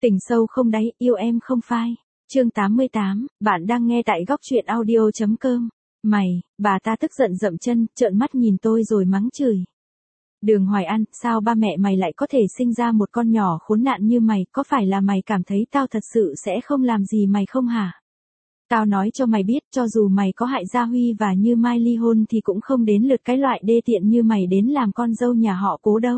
Tình sâu không đáy, yêu em không phai. Chương 88, bạn đang nghe tại góc truyện audio.com. Mày, bà ta tức giận dậm chân, trợn mắt nhìn tôi rồi mắng chửi. Đường Hoài An, sao ba mẹ mày lại có thể sinh ra một con nhỏ khốn nạn như mày, có phải là mày cảm thấy tao thật sự sẽ không làm gì mày không hả? Tao nói cho mày biết, cho dù mày có hại Gia Huy và Như Mai ly hôn thì cũng không đến lượt cái loại đê tiện như mày đến làm con dâu nhà họ Cố đâu.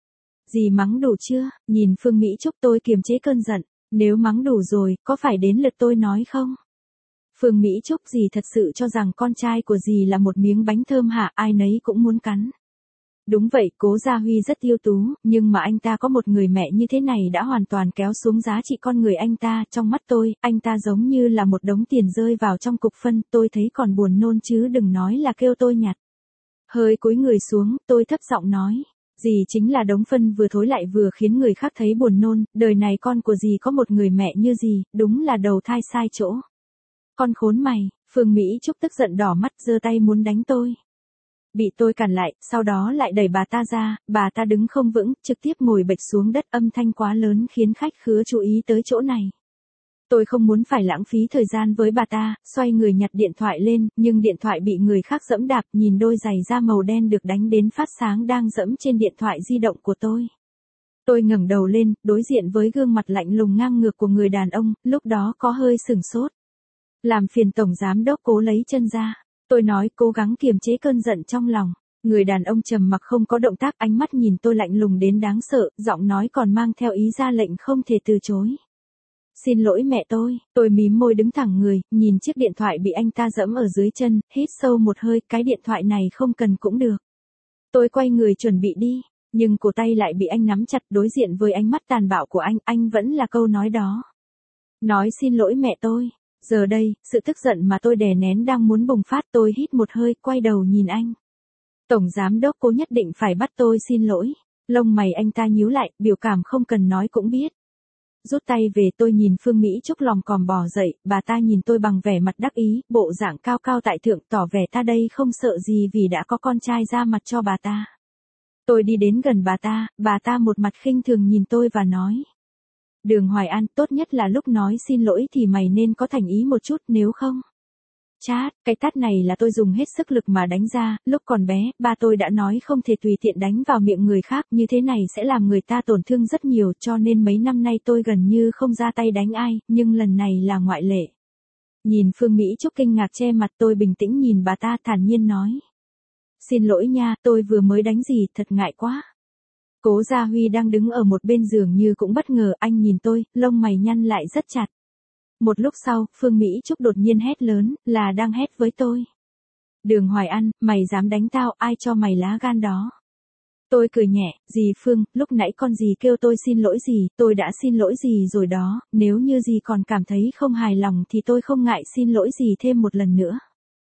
Dì mắng đủ chưa? Nhìn Phương Mỹ Trúc tôi kiềm chế cơn giận, nếu mắng đủ rồi, có phải đến lượt tôi nói không? Phương Mỹ Trúc, dì thật sự cho rằng con trai của dì là một miếng bánh thơm hả, ai nấy cũng muốn cắn. Đúng vậy, Cố Gia Huy rất ưu tú, nhưng mà anh ta có một người mẹ như thế này đã hoàn toàn kéo xuống giá trị con người anh ta. Trong mắt tôi, anh ta giống như là một đống tiền rơi vào trong cục phân, tôi thấy còn buồn nôn chứ đừng nói là kêu tôi nhặt. Hơi cúi người xuống, tôi thấp giọng nói. Dì chính là đống phân vừa thối lại vừa khiến người khác thấy buồn nôn, đời này con của dì có một người mẹ như dì, đúng là đầu thai sai chỗ. Con khốn mày, Phương Mỹ Trúc tức giận đỏ mắt giơ tay muốn đánh tôi. Bị tôi cản lại, sau đó lại đẩy bà ta ra, bà ta đứng không vững, trực tiếp ngồi bệt xuống đất, âm thanh quá lớn khiến khách khứa chú ý tới chỗ này. Tôi không muốn phải lãng phí thời gian với bà ta, xoay người nhặt điện thoại lên, nhưng điện thoại bị người khác giẫm đạp, nhìn đôi giày da màu đen được đánh đến phát sáng đang giẫm trên điện thoại di động của tôi. Tôi ngẩng đầu lên, đối diện với gương mặt lạnh lùng ngang ngược của người đàn ông, lúc đó có hơi sửng sốt. Làm phiền Tổng Giám Đốc Cố lấy chân ra. Tôi nói, cố gắng kiềm chế cơn giận trong lòng. Người đàn ông trầm mặc không có động tác, ánh mắt nhìn tôi lạnh lùng đến đáng sợ, giọng nói còn mang theo ý ra lệnh không thể từ chối. Xin lỗi mẹ tôi mím môi đứng thẳng người, nhìn chiếc điện thoại bị anh ta giẫm ở dưới chân, hít sâu một hơi, cái điện thoại này không cần cũng được. Tôi quay người chuẩn bị đi, nhưng cổ tay lại bị anh nắm chặt, đối diện với ánh mắt tàn bạo của anh vẫn là câu nói đó. Nói xin lỗi mẹ tôi. Giờ đây, sự tức giận mà tôi đè nén đang muốn bùng phát, tôi hít một hơi, quay đầu nhìn anh. Tổng Giám Đốc Cố nhất định phải bắt tôi xin lỗi. Lông mày anh ta nhíu lại, biểu cảm không cần nói cũng biết. Rút tay về, tôi nhìn Phương Mỹ Trúc lòng còm bò dậy, bà ta nhìn tôi bằng vẻ mặt đắc ý, bộ dạng cao cao tại thượng, tỏ vẻ ta đây không sợ gì vì đã có con trai ra mặt cho bà ta. Tôi đi đến gần bà ta một mặt khinh thường nhìn tôi và nói. Đường Hoài An, tốt nhất là lúc nói xin lỗi thì mày nên có thành ý một chút, nếu không. Chát, cái tát này là tôi dùng hết sức lực mà đánh ra, lúc còn bé, ba tôi đã nói không thể tùy tiện đánh vào miệng người khác, như thế này sẽ làm người ta tổn thương rất nhiều, cho nên mấy năm nay tôi gần như không ra tay đánh ai, nhưng lần này là ngoại lệ. Nhìn Phương Mỹ Trúc kinh ngạc che mặt, tôi bình tĩnh nhìn bà ta thản nhiên nói. Xin lỗi nha, tôi vừa mới đánh gì, thật ngại quá. Cố Gia Huy đang đứng ở một bên giường như cũng bất ngờ, anh nhìn tôi, lông mày nhăn lại rất chặt. Một lúc sau, Phương Mỹ Trúc đột nhiên hét lớn, là đang hét với tôi. Đường Hoài An, mày dám đánh tao, ai cho mày lá gan đó? Tôi cười nhẹ, dì Phương, lúc nãy con dì kêu tôi xin lỗi dì, tôi đã xin lỗi dì rồi đó, nếu như dì còn cảm thấy không hài lòng thì tôi không ngại xin lỗi dì thêm một lần nữa.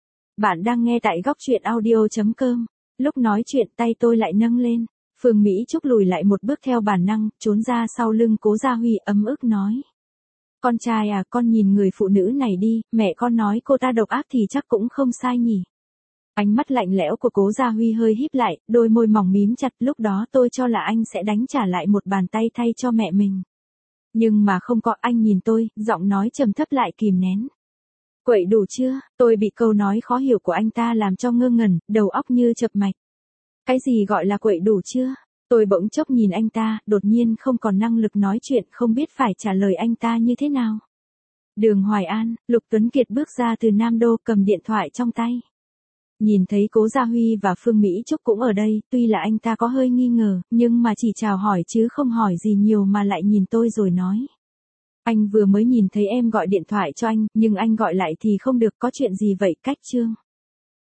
Bạn đang nghe tại góc truyện audio.com. Lúc nói chuyện tay tôi lại nâng lên. Phương Mỹ Trúc lùi lại một bước theo bản năng, trốn ra sau lưng Cố Gia Huy, ấm ức nói. Con trai à, con nhìn người phụ nữ này đi, mẹ con nói cô ta độc ác thì chắc cũng không sai nhỉ. Ánh mắt lạnh lẽo của Cố Gia Huy hơi híp lại, đôi môi mỏng mím chặt, lúc đó tôi cho là anh sẽ đánh trả lại một bàn tay thay cho mẹ mình. Nhưng mà không có, anh nhìn tôi, giọng nói trầm thấp lại kìm nén. Quậy đủ chưa? Tôi bị câu nói khó hiểu của anh ta làm cho ngơ ngẩn, đầu óc như chập mạch. Cái gì gọi là quậy đủ chưa? Tôi bỗng chốc nhìn anh ta, đột nhiên không còn năng lực nói chuyện, không biết phải trả lời anh ta như thế nào. Đường Hoài An, Lục Tuấn Kiệt bước ra từ Nam Đô cầm điện thoại trong tay. Nhìn thấy Cố Gia Huy và Phương Mỹ Trúc cũng ở đây, tuy là anh ta có hơi nghi ngờ, nhưng mà chỉ chào hỏi chứ không hỏi gì nhiều mà lại nhìn tôi rồi nói. Anh vừa mới nhìn thấy em gọi điện thoại cho anh, nhưng anh gọi lại thì không được, có chuyện gì vậy, Cách Trương?